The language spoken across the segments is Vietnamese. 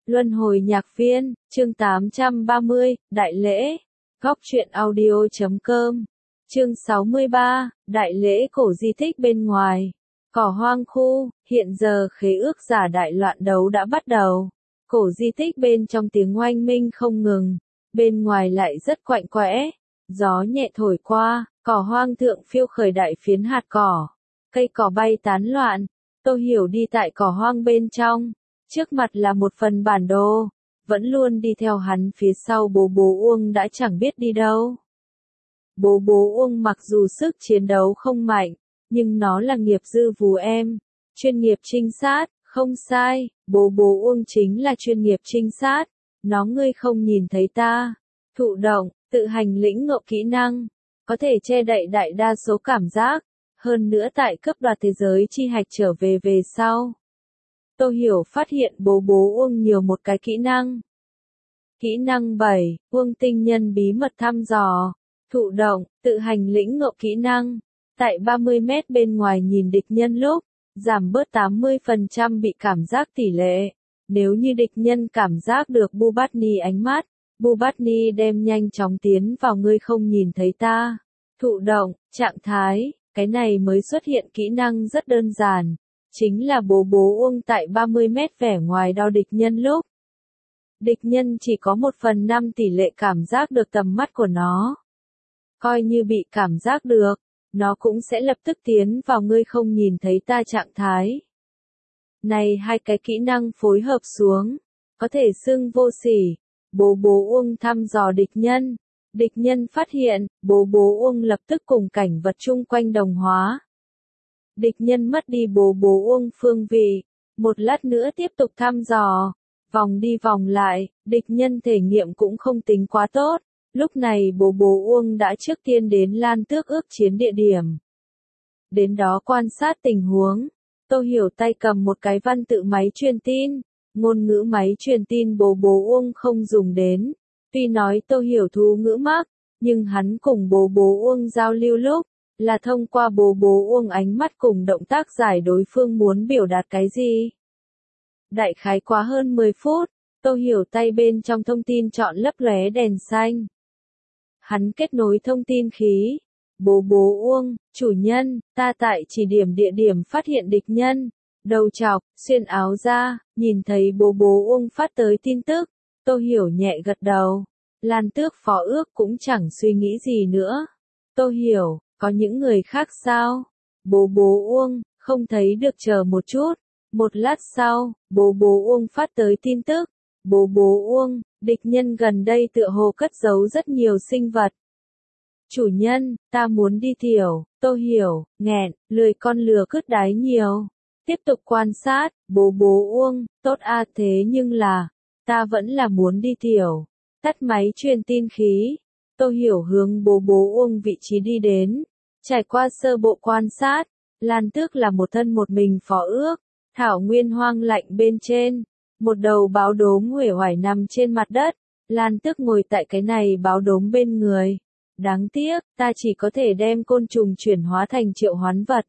Luân hồi nhạc viên, chương 830, Đại lễ. Góc truyện audio.com. Chương 63, Đại lễ cổ di tích bên ngoài. Cỏ hoang khu, hiện giờ khế ước giả đại loạn đấu đã bắt đầu. Cổ di tích bên trong tiếng oanh minh không ngừng, bên ngoài lại rất quạnh quẽ. Gió nhẹ thổi qua, cỏ hoang thượng phiêu khởi đại phiến hạt cỏ. Cây cỏ bay tán loạn, Tô Hiểu đi tại cỏ hoang bên trong. Trước mặt là một phần bản đồ, vẫn luôn đi theo hắn phía sau bố Uông đã chẳng biết đi đâu. Bố Uông mặc dù sức chiến đấu không mạnh, nhưng nó là nghiệp dư vù em, chuyên nghiệp trinh sát, không sai, bố Uông chính là chuyên nghiệp trinh sát, nó ngươi không nhìn thấy ta, thụ động, tự hành lĩnh ngộ kỹ năng, có thể che đậy đại đa số cảm giác, hơn nữa tại cấp đoạt thế giới chi hạch trở về sau. Tô Hiểu phát hiện bố Uông nhiều một cái kỹ năng. Kỹ năng 7, Uông tinh nhân bí mật thăm dò, thụ động, tự hành lĩnh ngộ kỹ năng. Tại 30 mét bên ngoài nhìn địch nhân lúc, giảm bớt 80% bị cảm giác tỷ lệ. Nếu như địch nhân cảm giác được Bubatni ánh mắt, Bubatni đem nhanh chóng tiến vào ngươi không nhìn thấy ta. Thụ động, trạng thái, cái này mới xuất hiện kỹ năng rất đơn giản. Chính là bố Uông tại 30 mét vẻ ngoài đo địch nhân lúc. Địch nhân chỉ có 1/5 tỷ lệ cảm giác được tầm mắt của nó. Coi như bị cảm giác được, nó cũng sẽ lập tức tiến vào ngươi không nhìn thấy ta trạng thái. Này hai cái kỹ năng phối hợp xuống, có thể xưng vô sỉ. Bố Uông thăm dò địch nhân. Địch nhân phát hiện, bố Uông lập tức cùng cảnh vật chung quanh đồng hóa. Địch nhân mất đi bố Uông phương vị, một lát nữa tiếp tục thăm dò, vòng đi vòng lại, địch nhân thể nghiệm cũng không tính quá tốt, lúc này bố Uông đã trước tiên đến Lan Tước ước chiến địa điểm. Đến đó quan sát tình huống, Tô Hiểu tay cầm một cái văn tự máy truyền tin, ngôn ngữ máy truyền tin bố Uông không dùng đến, tuy nói Tô Hiểu thú ngữ mắc, nhưng hắn cùng bố Uông giao lưu lúc, là thông qua bố Uông ánh mắt cùng động tác giải đối phương muốn biểu đạt cái gì. Đại khái quá hơn 10 phút, Tô Hiểu tay bên trong thông tin chọn lấp lóe đèn xanh. Hắn kết nối thông tin khí. Bố Uông, chủ nhân, ta tại chỉ điểm địa điểm phát hiện địch nhân. Đầu chọc, xuyên áo ra, nhìn thấy bố Uông phát tới tin tức. Tô Hiểu nhẹ gật đầu. Lan Tước phó ước cũng chẳng suy nghĩ gì nữa. Tô Hiểu, có những người khác sao? Bố Uông, không thấy được, chờ một chút. Một lát sau, bố Uông phát tới tin tức. Bố Uông, địch nhân gần đây tựa hồ cất giấu rất nhiều sinh vật. Chủ nhân, ta muốn đi tiểu. Tô Hiểu, nghẹn, lười con lừa cứt đái nhiều. Tiếp tục quan sát, bố Uông, tốt a thế nhưng là, ta vẫn là muốn đi tiểu. Tắt máy truyền tin khí. Tô Hiểu hướng bố Uông vị trí đi đến. Trải qua sơ bộ quan sát, Lan Tước là một thân một mình phó ước, thảo nguyên hoang lạnh bên trên, một đầu báo đốm uể oải nằm trên mặt đất, Lan Tước ngồi tại cái này báo đốm bên người. Đáng tiếc, ta chỉ có thể đem côn trùng chuyển hóa thành triệu hoán vật.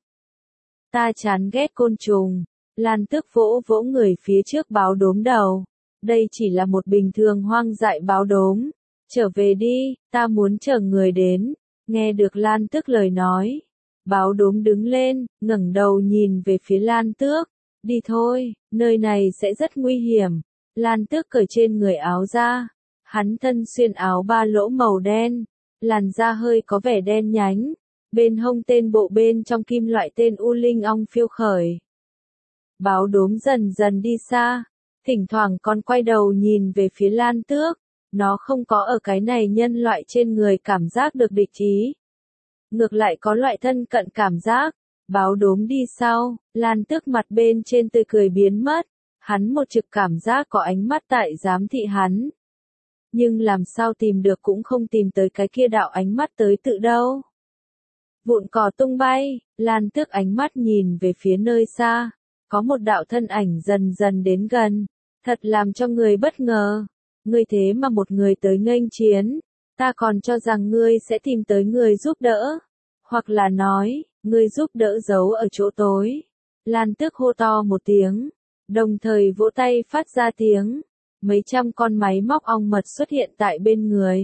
Ta chán ghét côn trùng. Lan Tước vỗ vỗ người phía trước báo đốm đầu. Đây chỉ là một bình thường hoang dại báo đốm. Trở về đi, ta muốn chờ người đến. Nghe được Lan Tước lời nói. Báo đốm đứng lên, ngẩng đầu nhìn về phía Lan Tước. Đi thôi, nơi này sẽ rất nguy hiểm. Lan Tước cởi trên người áo ra. Hắn thân xuyên áo ba lỗ màu đen. Làn da hơi có vẻ đen nhánh. Bên hông tên bộ bên trong kim loại tên U Linh ong phiêu khởi. Báo đốm dần dần đi xa. Thỉnh thoảng còn quay đầu nhìn về phía Lan Tước. Nó không có ở cái này nhân loại trên người cảm giác được địch ý. Ngược lại có loại thân cận cảm giác. Báo đốm đi sau, Lan Tước mặt bên trên tươi cười biến mất. Hắn một trực cảm giác có ánh mắt tại giám thị hắn. Nhưng làm sao tìm được cũng không tìm tới cái kia đạo ánh mắt tới tự đâu. Vụn cỏ tung bay, Lan Tước ánh mắt nhìn về phía nơi xa. Có một đạo thân ảnh dần dần đến gần. Thật làm cho người bất ngờ. Ngươi thế mà một người tới nghênh chiến. Ta còn cho rằng ngươi sẽ tìm tới người giúp đỡ. Hoặc là nói, ngươi giúp đỡ giấu ở chỗ tối. Lan Tước hô to một tiếng. Đồng thời vỗ tay phát ra tiếng. mấy trăm con máy móc ong mật xuất hiện tại bên người.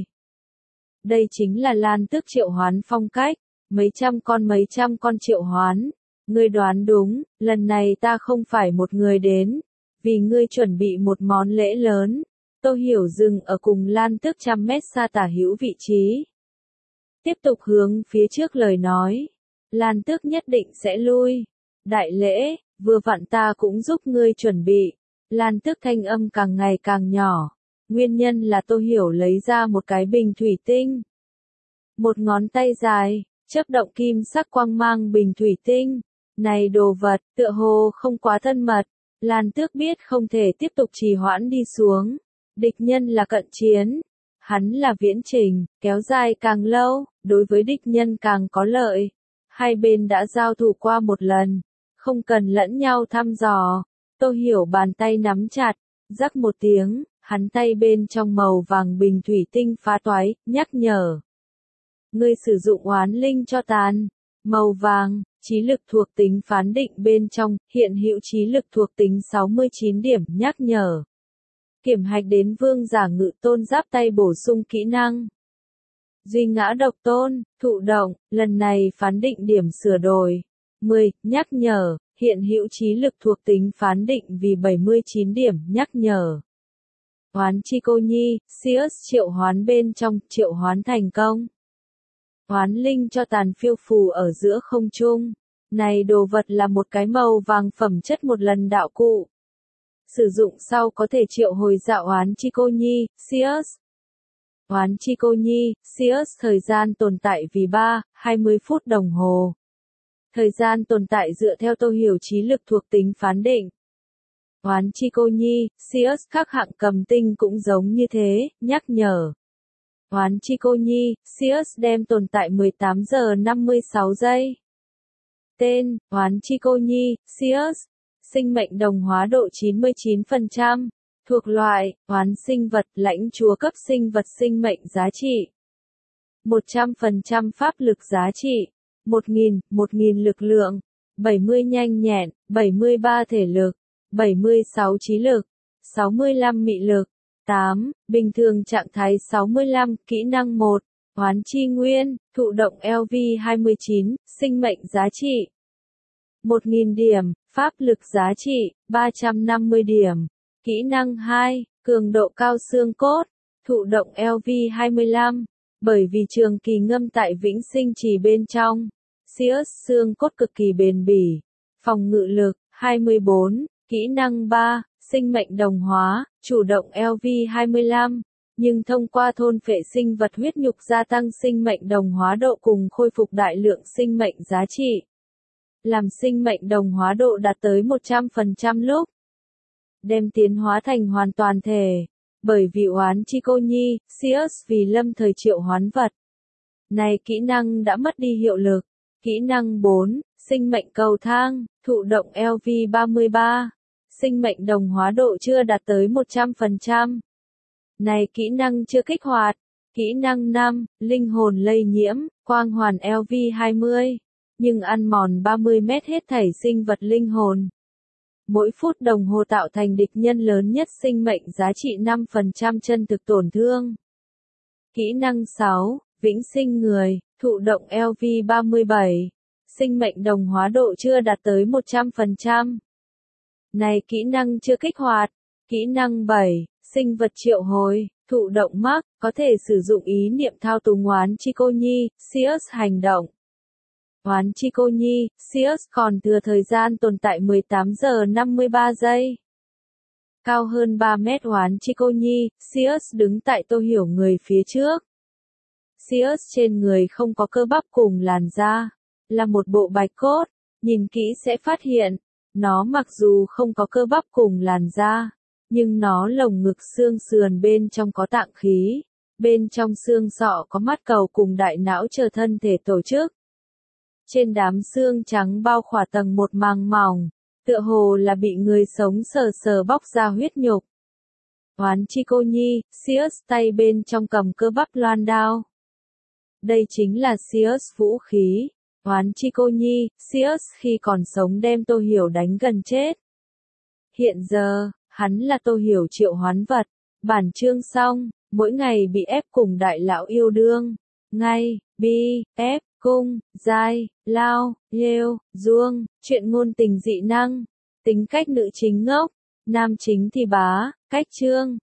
Đây chính là Lan Tước triệu hoán phong cách, mấy trăm con triệu hoán. Ngươi đoán đúng, lần này ta không phải một người đến, vì ngươi chuẩn bị một món lễ lớn. Tô Hiểu dừng ở cùng Lan Tước 100 mét xa tả hữu vị trí. Tiếp tục hướng phía trước lời nói. Lan Tước nhất định sẽ lui. Đại lễ, vừa vặn ta cũng giúp ngươi chuẩn bị. Lan Tước thanh âm càng ngày càng nhỏ. Nguyên nhân là Tô Hiểu lấy ra một cái bình thủy tinh. Một ngón tay dài, chớp động kim sắc quang mang bình thủy tinh. Này đồ vật, tựa hồ không quá thân mật. Lan Tước biết không thể tiếp tục trì hoãn đi xuống. Địch nhân là cận chiến. Hắn là viễn trình, kéo dài càng lâu, đối với địch nhân càng có lợi. Hai bên đã giao thủ qua một lần, không cần lẫn nhau thăm dò. Tô Hiểu bàn tay nắm chặt, rắc một tiếng, hắn tay bên trong màu vàng bình thủy tinh phá toái, nhắc nhở. Ngươi sử dụng oán linh cho tàn. Màu vàng, trí lực thuộc tính phán định bên trong, hiện hữu trí lực thuộc tính 69 điểm, nhắc nhở. Kiểm hạch đến vương giả ngự tôn giáp tay bổ sung kỹ năng. Duy ngã độc tôn, thụ động, lần này phán định điểm sửa đổi. 10, nhắc nhở, hiện hữu trí lực thuộc tính phán định vì 79 điểm, nhắc nhở. Oán chi cô nhi, Sius triệu hoán bên trong, triệu hoán thành công. Oán linh cho tàn phiêu phù ở giữa không trung. Này đồ vật là một cái màu vàng phẩm chất một lần đạo cụ. Sử dụng sau có thể triệu hồi dạo oán chi cô nhi, Sius. Oán chi cô nhi, Sius thời gian tồn tại vì 20 phút đồng hồ. Thời gian tồn tại dựa theo Tô Hiểu trí lực thuộc tính phán định. Oán chi cô nhi, Sius các hạng cầm tinh cũng giống như thế, nhắc nhở. Oán chi cô nhi, Sius đem tồn tại 18 giờ 56 giây. Tên, Oán chi cô nhi, Sius. Sinh mệnh đồng hóa độ 99%. Thuộc loại, oán sinh vật, lãnh chúa cấp sinh vật sinh mệnh giá trị. 100% pháp lực giá trị. 1000 lực lượng. 70 nhanh nhẹn, 73 thể lực. 76 trí lực. 65 mị lực. 8, bình thường trạng thái 65, kỹ năng 1, oán chi nguyên, thụ động LV29, sinh mệnh giá trị 1000 điểm, pháp lực giá trị 350 điểm, kỹ năng 2, cường độ cao xương cốt, thụ động LV25, bởi vì trường kỳ ngâm tại vĩnh sinh trì bên trong, Sius xương cốt cực kỳ bền bỉ, phòng ngự lực 24, kỹ năng 3, sinh mệnh đồng hóa, chủ động LV25, nhưng thông qua thôn phệ sinh vật huyết nhục gia tăng sinh mệnh đồng hóa độ cùng khôi phục đại lượng sinh mệnh giá trị. Làm sinh mệnh đồng hóa độ đạt tới 100% lúc, đem tiến hóa thành hoàn toàn thể, bởi vì oán chi cô nhi, Sius vì lâm thời triệu hoán vật. Này kỹ năng đã mất đi hiệu lực. Kỹ năng 4, sinh mệnh cầu thang, thụ động LV33. Sinh mệnh đồng hóa độ chưa đạt tới 100%. Này kỹ năng chưa kích hoạt. Kỹ năng 5, linh hồn lây nhiễm, quang hoàn LV20. Nhưng ăn mòn 30 mét hết thảy sinh vật linh hồn. Mỗi phút đồng hồ tạo thành địch nhân lớn nhất sinh mệnh giá trị 5% chân thực tổn thương. Kỹ năng 6, vĩnh sinh người, thụ động LV37. Sinh mệnh đồng hóa độ chưa đạt tới 100%. Này kỹ năng chưa kích hoạt. Kỹ năng 7, sinh vật triệu hồi, thụ động mắc, có thể sử dụng ý niệm thao túng oán chi cô nhi, Sius hành động. Oán chi cô nhi, Sius còn thừa thời gian tồn tại 18 giờ 53 giây. Cao hơn 3 mét oán chi cô nhi, Sius đứng tại Tô Hiểu người phía trước. Sius trên người không có cơ bắp cùng làn da, là một bộ bạch cốt, nhìn kỹ sẽ phát hiện, nó mặc dù không có cơ bắp cùng làn da, nhưng nó lồng ngực xương sườn bên trong có tạng khí, bên trong xương sọ có mắt cầu cùng đại não chờ thân thể tổ chức. Trên đám xương trắng bao khỏa tầng một màng mỏng, tựa hồ là bị người sống sờ sờ bóc ra huyết nhục. Oán chi cô nhi, Sius tay bên trong cầm cơ bắp loan đao. Đây chính là Sius vũ khí. Oán chi cô nhi, Sius khi còn sống đem Tô Hiểu đánh gần chết. Hiện giờ, hắn là Tô Hiểu triệu hoán vật. Bản chương xong, mỗi ngày bị ép cùng đại lão yêu đương. Ngay, bi, ép, cung, giai, lao, yêu, duông, chuyện ngôn tình dị năng. Tính cách nữ chính ngốc, nam chính thì bá, cách chương.